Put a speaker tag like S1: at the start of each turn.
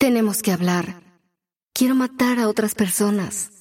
S1: Tenemos que hablar. Quiero matar a otras personas.